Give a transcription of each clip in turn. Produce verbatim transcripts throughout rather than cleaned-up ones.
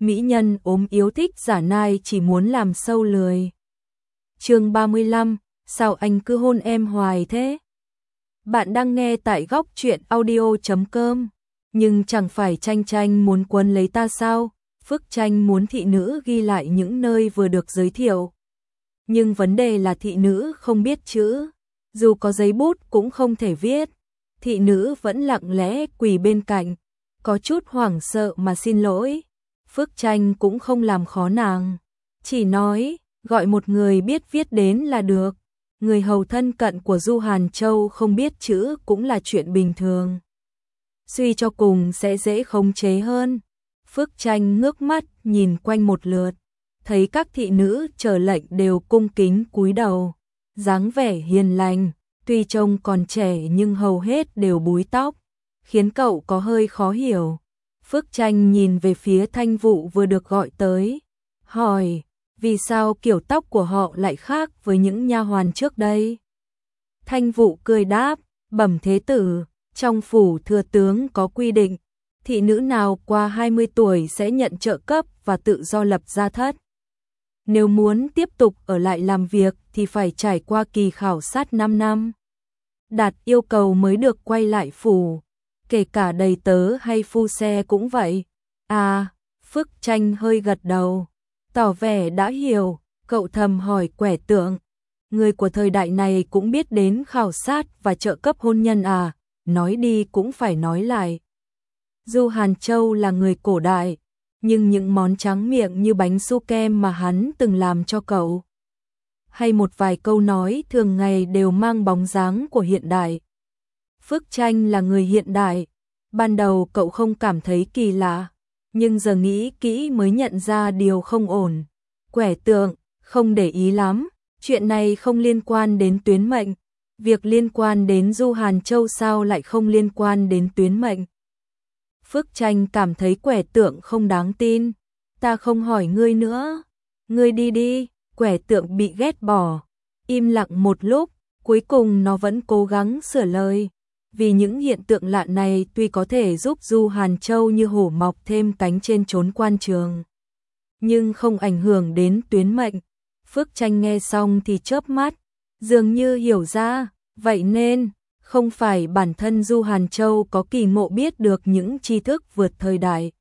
mỹ nhân ốm yếu thích giả nai chỉ muốn làm sâu lười. Chương ba mươi lăm, sao anh cứ hôn em hoài thế? Bạn đang nghe tại góc truyện audio chấm com. Nhưng chẳng phải Tranh Tranh muốn quấn lấy ta sao? Phước Tranh muốn thị nữ ghi lại những nơi vừa được giới thiệu. Nhưng vấn đề là thị nữ không biết chữ, dù có giấy bút cũng không thể viết. Thị nữ vẫn lặng lẽ quỳ bên cạnh, có chút hoảng sợ mà xin lỗi. Phước Tranh cũng không làm khó nàng, chỉ nói, gọi một người biết viết đến là được. Người hầu thân cận của Du Hàn Châu không biết chữ cũng là chuyện bình thường. Suy cho cùng sẽ dễ khống chế hơn. Phước Tranh ngước mắt nhìn quanh một lượt, thấy các thị nữ chờ lệnh đều cung kính cúi đầu, dáng vẻ hiền lành, tuy trông còn trẻ nhưng hầu hết đều búi tóc, khiến cậu có hơi khó hiểu. Phước Tranh nhìn về phía Thanh Vụ vừa được gọi tới, hỏi, vì sao kiểu tóc của họ lại khác với những nha hoàn trước đây? Thanh Vụ cười đáp, bẩm thế tử, trong phủ thừa tướng có quy định, thị nữ nào qua hai mươi tuổi sẽ nhận trợ cấp và tự do lập gia thất. Nếu muốn tiếp tục ở lại làm việc thì phải trải qua kỳ khảo sát năm năm. Đạt yêu cầu mới được quay lại phủ, kể cả đầy tớ hay phu xe cũng vậy. À, Phước Tranh hơi gật đầu, tỏ vẻ đã hiểu. Cậu thầm hỏi Quẻ Tượng, người của thời đại này cũng biết đến khảo sát và trợ cấp hôn nhân à? Nói đi cũng phải nói lại. Du Hàn Châu là người cổ đại, nhưng những món tráng miệng như bánh su kem mà hắn từng làm cho cậu, hay một vài câu nói thường ngày đều mang bóng dáng của hiện đại. Phước Tranh là người hiện đại, ban đầu cậu không cảm thấy kỳ lạ, nhưng giờ nghĩ kỹ mới nhận ra điều không ổn. Quẻ Tượng, không để ý lắm, chuyện này không liên quan đến tuyến mệnh. Việc liên quan đến Du Hàn Châu sao lại không liên quan đến tuyến mệnh? Phước Tranh cảm thấy Quẻ Tượng không đáng tin. Ta không hỏi ngươi nữa. Ngươi đi đi. Quẻ Tượng bị ghét bỏ, im lặng một lúc, cuối cùng nó vẫn cố gắng sửa lời. Vì những hiện tượng lạ này tuy có thể giúp Du Hàn Châu như hổ mọc thêm cánh trên chốn quan trường, nhưng không ảnh hưởng đến tuyến mệnh. Phước Tranh nghe xong thì chớp mắt, dường như hiểu ra, vậy nên, không phải bản thân Du Hàn Châu có kỳ ngộ biết được những tri thức vượt thời đại,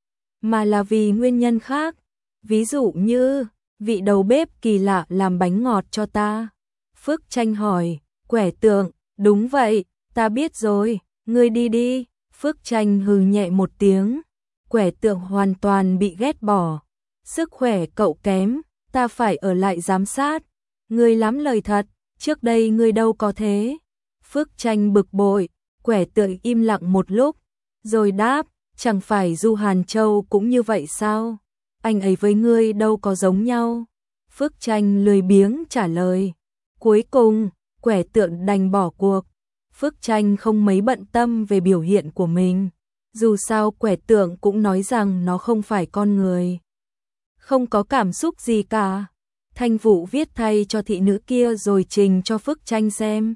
mà là vì nguyên nhân khác, ví dụ như, vị đầu bếp kỳ lạ làm bánh ngọt cho ta. Phước Tranh hỏi, Quẻ Tượng, đúng vậy, ta biết rồi, ngươi đi đi. Phước Tranh hừ nhẹ một tiếng, Quẻ Tượng hoàn toàn bị ghét bỏ, sức khỏe cậu kém, ta phải ở lại giám sát. Ngươi lắm lời thật, trước đây ngươi đâu có thế. Phước Tranh bực bội, Quẻ Tượng im lặng một lúc, rồi đáp, chẳng phải Du Hàn Châu cũng như vậy sao? Anh ấy với ngươi đâu có giống nhau. Phước Tranh lười biếng trả lời. Cuối cùng, Quẻ Tượng đành bỏ cuộc. Phước Tranh không mấy bận tâm về biểu hiện của mình. Dù sao Quẻ Tượng cũng nói rằng nó không phải con người, không có cảm xúc gì cả. Thanh Vụ viết thay cho thị nữ kia rồi trình cho Phước Tranh xem.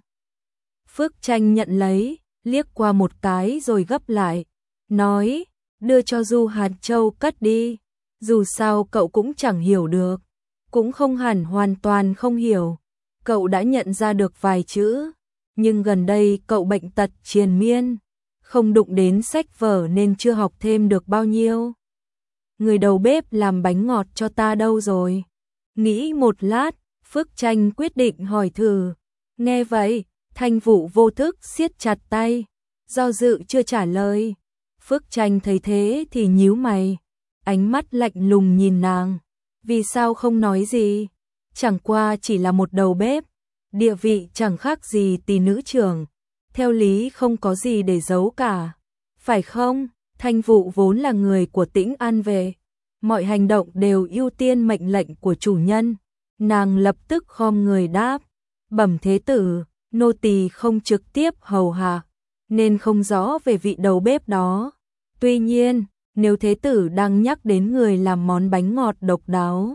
Phước Tranh nhận lấy, liếc qua một cái rồi gấp lại, nói, đưa cho Du Hàn Châu cất đi. Dù sao cậu cũng chẳng hiểu được, cũng không hẳn hoàn toàn không hiểu. Cậu đã nhận ra được vài chữ, nhưng gần đây cậu bệnh tật triền miên, không đụng đến sách vở nên chưa học thêm được bao nhiêu. Người đầu bếp làm bánh ngọt cho ta đâu rồi? Nghĩ một lát, Phước Tranh quyết định hỏi thử. Nghe vậy, Thanh Vụ vô thức siết chặt tay, do dự chưa trả lời. Phước Tranh thấy thế thì nhíu mày, ánh mắt lạnh lùng nhìn nàng. Vì sao không nói gì? Chẳng qua chỉ là một đầu bếp, địa vị chẳng khác gì tỷ nữ trưởng, theo lý không có gì để giấu cả, phải không? Thanh Vụ vốn là người của Tĩnh An về, mọi hành động đều ưu tiên mệnh lệnh của chủ nhân. Nàng lập tức khom người đáp, bẩm thế tử, nô tỳ không trực tiếp hầu hạ, nên không rõ về vị đầu bếp đó. Tuy nhiên, nếu thế tử đang nhắc đến người làm món bánh ngọt độc đáo,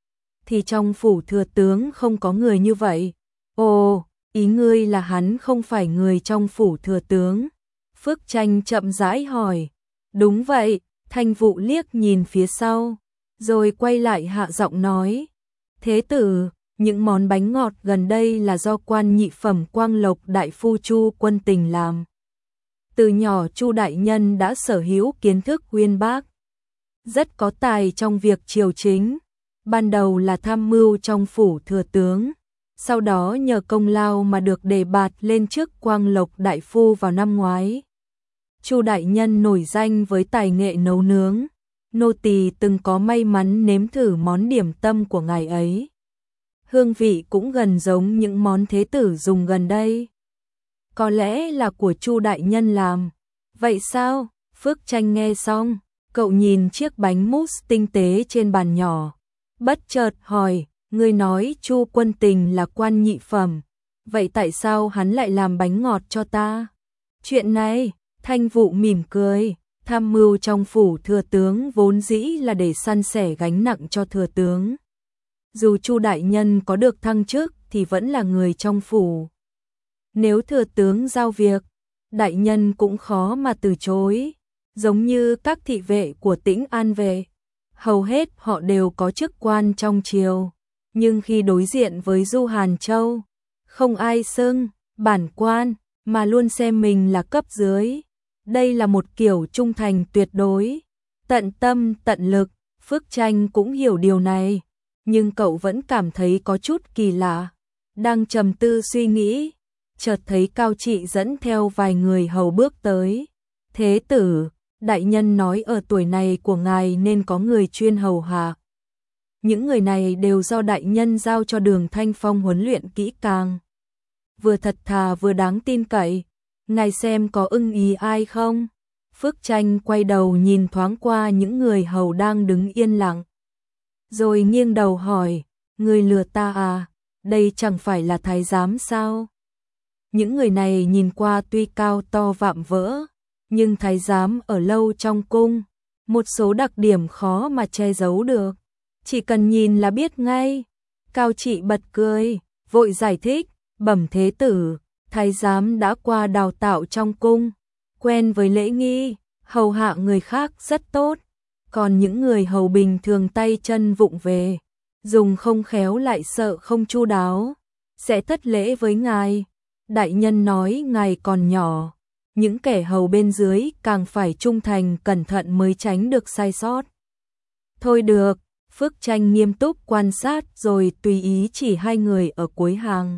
thì trong phủ thừa tướng không có người như vậy. Ồ, ý ngươi là hắn không phải người trong phủ thừa tướng? Phước Tranh chậm rãi hỏi. Đúng vậy, Thanh Vụ liếc nhìn phía sau, rồi quay lại hạ giọng nói, thế tử, những món bánh ngọt gần đây là do quan nhị phẩm Quang Lộc đại phu Chu Quân Tình làm. Từ nhỏ Chu đại nhân đã sở hữu kiến thức uyên bác, rất có tài trong việc triều chính, ban đầu là tham mưu trong phủ thừa tướng, sau đó nhờ công lao mà được đề bạt lên chức Quang Lộc đại phu vào năm ngoái. Chu đại nhân nổi danh với tài nghệ nấu nướng, nô tỳ từng có may mắn nếm thử món điểm tâm của ngài ấy. Hương vị cũng gần giống những món thế tử dùng gần đây. Có lẽ là của Chu đại nhân làm. Vậy sao? Phước Tranh nghe xong, cậu nhìn chiếc bánh mousse tinh tế trên bàn nhỏ, bất chợt hỏi, ngươi nói Chu Quân Tình là quan nhị phẩm, vậy tại sao hắn lại làm bánh ngọt cho ta? Chuyện này, Thanh Vụ mỉm cười, tham mưu trong phủ thừa tướng vốn dĩ là để san sẻ gánh nặng cho thừa tướng. Dù Chu đại nhân có được thăng chức thì vẫn là người trong phủ. Nếu thừa tướng giao việc, đại nhân cũng khó mà từ chối, giống như các thị vệ của Tĩnh An vệ, hầu hết họ đều có chức quan trong triều, nhưng khi đối diện với Du Hàn Châu, không ai xưng bản quan mà luôn xem mình là cấp dưới. Đây là một kiểu trung thành tuyệt đối, tận tâm tận lực. Phước Tranh cũng hiểu điều này, nhưng cậu vẫn cảm thấy có chút kỳ lạ. Đang trầm tư suy nghĩ, chợt thấy Cao Trị dẫn theo vài người hầu bước tới. Thế tử, đại nhân nói ở tuổi này của ngài nên có người chuyên hầu hạ. Những người này đều do đại nhân giao cho Đường Thanh Phong huấn luyện kỹ càng, vừa thật thà vừa đáng tin cậy. Ngài xem có ưng ý ai không? Phước Tranh quay đầu nhìn thoáng qua những người hầu đang đứng yên lặng, rồi nghiêng đầu hỏi, người lừa ta à? Đây chẳng phải là thái giám sao? Những người này nhìn qua tuy cao to vạm vỡ, nhưng thái giám ở lâu trong cung, một số đặc điểm khó mà che giấu được, chỉ cần nhìn là biết ngay. Cao Trị bật cười, vội giải thích, bẩm thế tử, thái giám đã qua đào tạo trong cung, quen với lễ nghi, hầu hạ người khác rất tốt, còn những người hầu bình thường tay chân vụng về, dùng không khéo lại sợ không chu đáo, sẽ thất lễ với ngài. Đại nhân nói ngài còn nhỏ, những kẻ hầu bên dưới càng phải trung thành cẩn thận mới tránh được sai sót. Thôi được, Phước Tranh nghiêm túc quan sát rồi tùy ý chỉ hai người ở cuối hàng.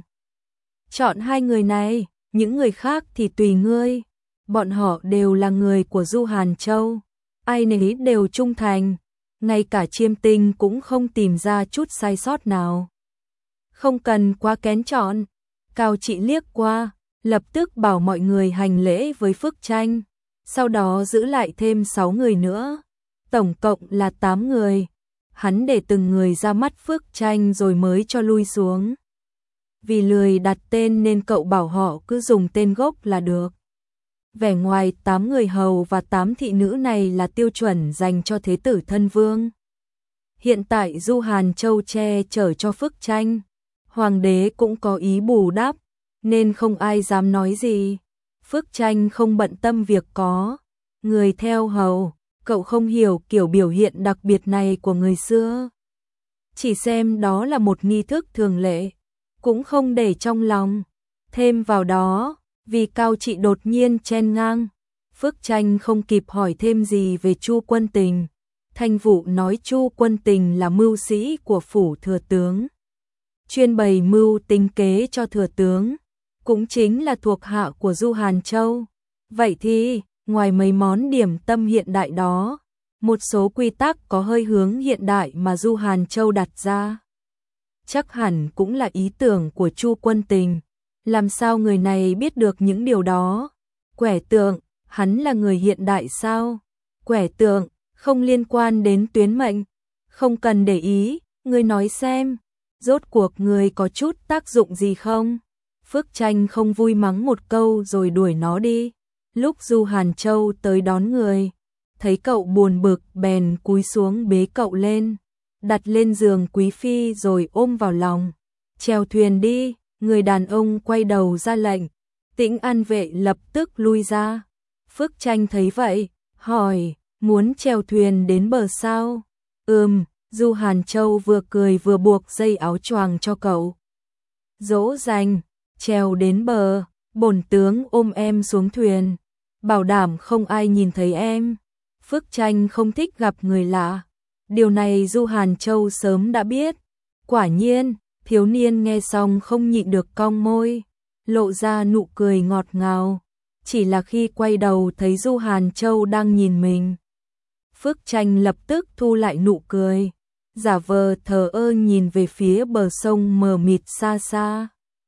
Chọn hai người này, những người khác thì tùy ngươi. Bọn họ đều là người của Du Hàn Châu, ai nấy đều trung thành, ngay cả Chiêm Tinh cũng không tìm ra chút sai sót nào. Không cần quá kén chọn. Cao Trị liếc qua, lập tức bảo mọi người hành lễ với Phước Tranh, sau đó giữ lại thêm sáu người nữa, tổng cộng là tám người. Hắn để từng người ra mắt Phước Tranh rồi mới cho lui xuống. Vì lười đặt tên nên cậu bảo họ cứ dùng tên gốc là được. Vẻ ngoài tám người hầu và tám thị nữ này là tiêu chuẩn dành cho thế tử thân vương. Hiện tại Du Hàn Châu che chở cho Phước Tranh, hoàng đế cũng có ý bù đắp, nên không ai dám nói gì. Phước Tranh không bận tâm việc có người theo hầu, cậu không hiểu kiểu biểu hiện đặc biệt này của người xưa, chỉ xem đó là một nghi thức thường lệ, cũng không để trong lòng. Thêm vào đó, vì Cao Trị đột nhiên chen ngang, Phước Tranh không kịp hỏi thêm gì về Chu Quân Tình. Thanh Vụ nói Chu Quân Tình là mưu sĩ của phủ thừa tướng, chuyên bày mưu tính kế cho thừa tướng, cũng chính là thuộc hạ của Du Hàn Châu. Vậy thì, ngoài mấy món điểm tâm hiện đại đó, một số quy tắc có hơi hướng hiện đại mà Du Hàn Châu đặt ra, chắc hẳn cũng là ý tưởng của Chu Quân Tình. Làm sao người này biết được những điều đó? Quẻ tượng, hắn là người hiện đại sao? Quẻ tượng, không liên quan đến tuyến mệnh, không cần để ý, ngươi nói xem, rốt cuộc người có chút tác dụng gì không? Phước Tranh không vui mắng một câu rồi đuổi nó đi. Lúc Du Hàn Châu tới đón người, thấy cậu buồn bực bèn cúi xuống bế cậu lên, đặt lên giường quý phi rồi ôm vào lòng. Chèo thuyền đi, người đàn ông quay đầu ra lệnh, Tĩnh An vệ lập tức lui ra. Phước Tranh thấy vậy, hỏi, Muốn chèo thuyền đến bờ sao? Ừm, Du Hàn Châu vừa cười vừa buộc dây áo choàng cho cậu. Dỗ dành, chèo đến bờ, bổn tướng ôm em xuống thuyền, bảo đảm không ai nhìn thấy em. Phước Tranh không thích gặp người lạ. Điều này Du Hàn Châu sớm đã biết. Quả nhiên, thiếu niên nghe xong không nhịn được cong môi, lộ ra nụ cười ngọt ngào. Chỉ là khi quay đầu thấy Du Hàn Châu đang nhìn mình, Phước Tranh lập tức thu lại nụ cười, giả vờ thờ ơ nhìn về phía bờ sông mờ mịt xa xa.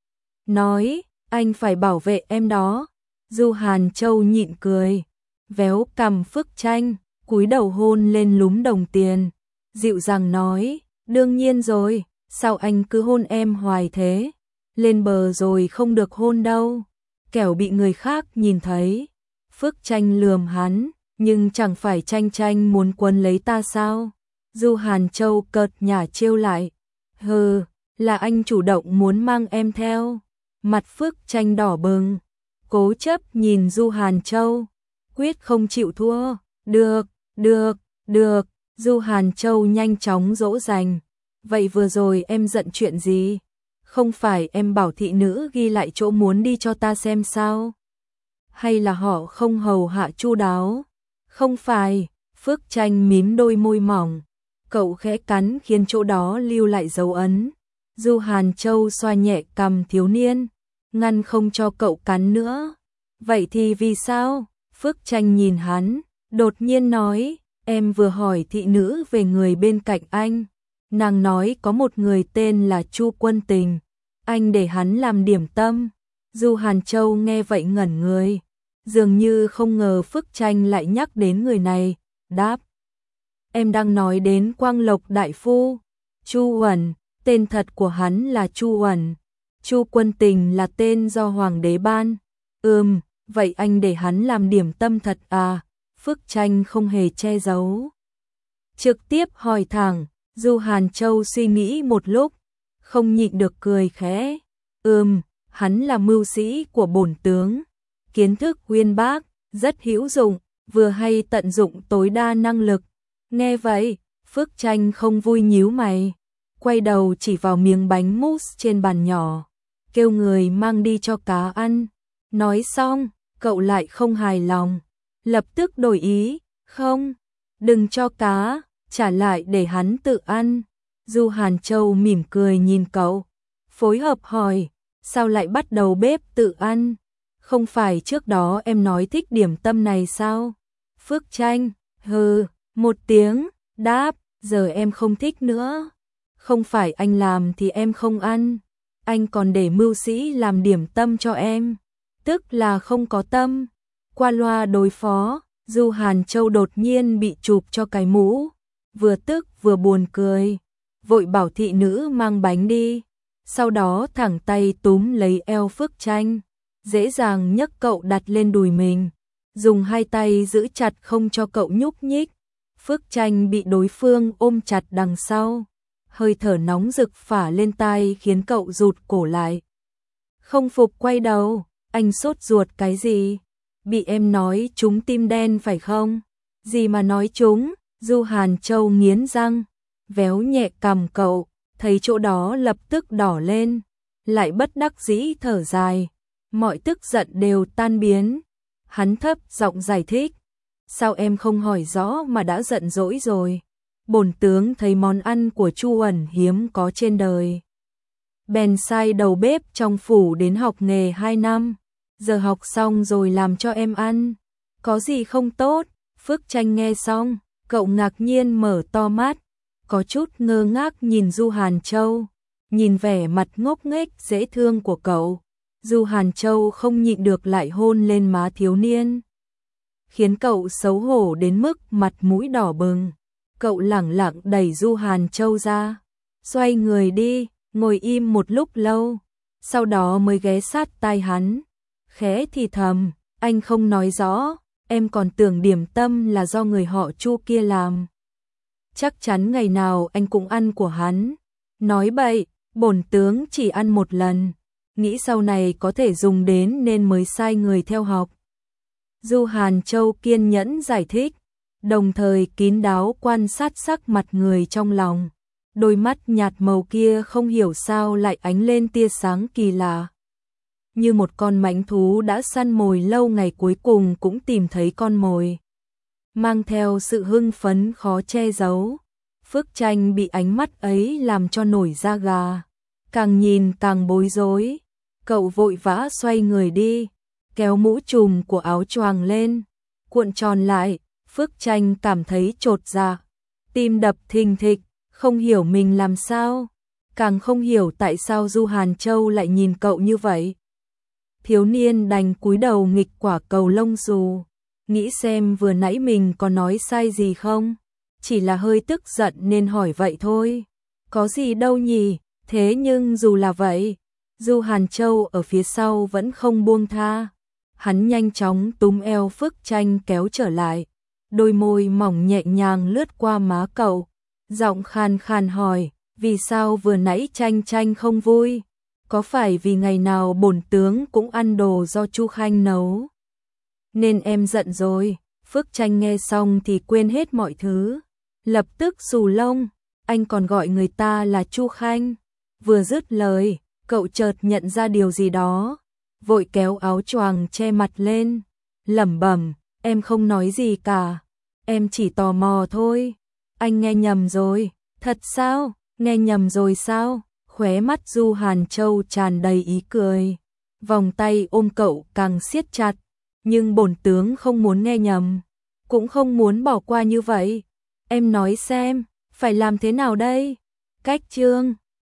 Nói, anh phải bảo vệ em đó. Du Hàn Châu nhịn cười, véo cằm Phước Tranh, cúi đầu hôn lên lúm đồng tiền, dịu dàng nói, đương nhiên rồi, sao anh cứ hôn em hoài thế? Lên bờ rồi không được hôn đâu, kẻo bị người khác nhìn thấy. Phước Tranh lườm hắn, nhưng chẳng phải Tranh Tranh muốn quấn lấy ta sao? Du Hàn Châu cợt nhả trêu lại, hừ, là anh chủ động muốn mang em theo. Mặt Phước Tranh đỏ bừng, cố chấp nhìn Du Hàn Châu, quyết không chịu thua. Được, được, được. Du Hàn Châu nhanh chóng dỗ dành. Vậy vừa rồi em giận chuyện gì? Không phải em bảo thị nữ ghi lại chỗ muốn đi cho ta xem sao? Hay là họ không hầu hạ chu đáo? Không phải. Phước Tranh mím đôi môi mỏng, cậu khẽ cắn khiến chỗ đó lưu lại dấu ấn. Du Hàn Châu xoa nhẹ cằm thiếu niên, ngăn không cho cậu cắn nữa. Vậy thì vì sao? Phước Tranh nhìn hắn, đột nhiên nói, em vừa hỏi thị nữ về người bên cạnh anh. Nàng nói có một người tên là Chu Quân Tình, anh để hắn làm điểm tâm. Du Hàn Châu nghe vậy ngẩn người, dường như không ngờ Phước Tranh lại nhắc đến người này, đáp. Em đang nói đến Quang Lộc đại phu. Chu Uẩn, tên thật của hắn là Chu Uẩn. Chu Quân Tình là tên do hoàng đế ban. Ừm, vậy anh để hắn làm điểm tâm thật à? Phước Tranh không hề che giấu, trực tiếp hỏi thẳng. Du Hàn Châu suy nghĩ một lúc, không nhịn được cười khẽ. Ừm, hắn là mưu sĩ của bổn tướng, kiến thức uyên bác, rất hữu dụng, vừa hay tận dụng tối đa năng lực. Nghe vậy, Phước Tranh không vui nhíu mày, quay đầu chỉ vào miếng bánh mousse trên bàn nhỏ, kêu người mang đi cho cá ăn. Nói xong, cậu lại không hài lòng, lập tức đổi ý, không, đừng cho cá, trả lại để hắn tự ăn. Du Hàn Châu mỉm cười nhìn cậu, phối hợp hỏi, sao lại bắt đầu bếp tự ăn? Không phải trước đó em nói thích điểm tâm này sao? Phước Tranh, hừ, một tiếng, đáp, giờ em không thích nữa. Không phải anh làm thì em không ăn, anh còn để mưu sĩ làm điểm tâm cho em, tức là không có tâm. Qua loa đối phó, Du Hàn Châu đột nhiên bị chụp cho cái mũ, vừa tức vừa buồn cười, vội bảo thị nữ mang bánh đi, sau đó thẳng tay túm lấy eo Phước Tranh, dễ dàng nhấc cậu đặt lên đùi mình, dùng hai tay giữ chặt không cho cậu nhúc nhích. Phước Tranh bị đối phương ôm chặt đằng sau, hơi thở nóng rực phả lên tai khiến cậu rụt cổ lại. Không phục quay đầu, anh sốt ruột cái gì? Bị em nói trúng tim đen phải không? Gì mà nói trúng? Du Hàn Châu nghiến răng, véo nhẹ cằm cậu, thấy chỗ đó lập tức đỏ lên, lại bất đắc dĩ thở dài, mọi tức giận đều tan biến. Hắn thấp giọng giải thích, sao em không hỏi rõ mà đã giận dỗi rồi? Bổn tướng thấy món ăn của Chu Uẩn hiếm có trên đời, bèn sai đầu bếp trong phủ đến học nghề hai năm, giờ học xong rồi làm cho em ăn, có gì không tốt? Phước Tranh nghe xong, cậu ngạc nhiên mở to mắt, có chút ngơ ngác nhìn Du Hàn Châu, nhìn vẻ mặt ngốc nghếch dễ thương của cậu. Du Hàn Châu không nhịn được lại hôn lên má thiếu niên, khiến cậu xấu hổ đến mức mặt mũi đỏ bừng. Cậu lẳng lặng đẩy Du Hàn Châu ra, xoay người đi, ngồi im một lúc lâu, sau đó mới ghé sát tai hắn, khẽ thì thầm, anh không nói rõ, em còn tưởng điểm tâm là do người họ Chu kia làm. Chắc chắn ngày nào anh cũng ăn của hắn. Nói bậy, bổn tướng chỉ ăn một lần, nghĩ sau này có thể dùng đến nên mới sai người theo học. Du Hàn Châu kiên nhẫn giải thích, đồng thời kín đáo quan sát sắc mặt người trong lòng. Đôi mắt nhạt màu kia không hiểu sao lại ánh lên tia sáng kỳ lạ. Như một con mãnh thú đã săn mồi lâu ngày cuối cùng cũng tìm thấy con mồi. Mang theo sự hưng phấn khó che giấu. Phước Tranh bị ánh mắt ấy làm cho nổi da gà. Càng nhìn càng bối rối. Cậu vội vã xoay người đi, kéo mũ trùm của áo choàng lên, cuộn tròn lại. Phước Tranh cảm thấy chột dạ, tim đập thình thịch, không hiểu mình làm sao, càng không hiểu tại sao Du Hàn Châu lại nhìn cậu như vậy. Thiếu niên đành cúi đầu nghịch quả cầu lông xù, nghĩ xem vừa nãy mình có nói sai gì không, chỉ là hơi tức giận nên hỏi vậy thôi. Có gì đâu nhỉ, thế nhưng dù là vậy, Du Hàn Châu ở phía sau vẫn không buông tha. Hắn nhanh chóng túm eo Phước Tranh kéo trở lại, đôi môi mỏng nhẹ nhàng lướt qua má cậu, giọng khàn khàn hỏi, vì sao vừa nãy Tranh Tranh không vui? Có phải vì ngày nào bổn tướng cũng ăn đồ do Chu Khanh nấu nên em giận rồi? Phước Tranh nghe xong thì quên hết mọi thứ, lập tức xù lông, anh còn gọi người ta là Chu Khanh. Vừa dứt lời, cậu chợt nhận ra điều gì đó, vội kéo áo choàng che mặt lên, lẩm bẩm, em không nói gì cả, em chỉ tò mò thôi. Anh nghe nhầm rồi, thật sao? Nghe nhầm rồi sao? Khóe mắt Du Hàn Châu tràn đầy ý cười, vòng tay ôm cậu càng siết chặt, nhưng bổn tướng không muốn nghe nhầm, cũng không muốn bỏ qua như vậy. Em nói xem, phải làm thế nào đây? Cách chương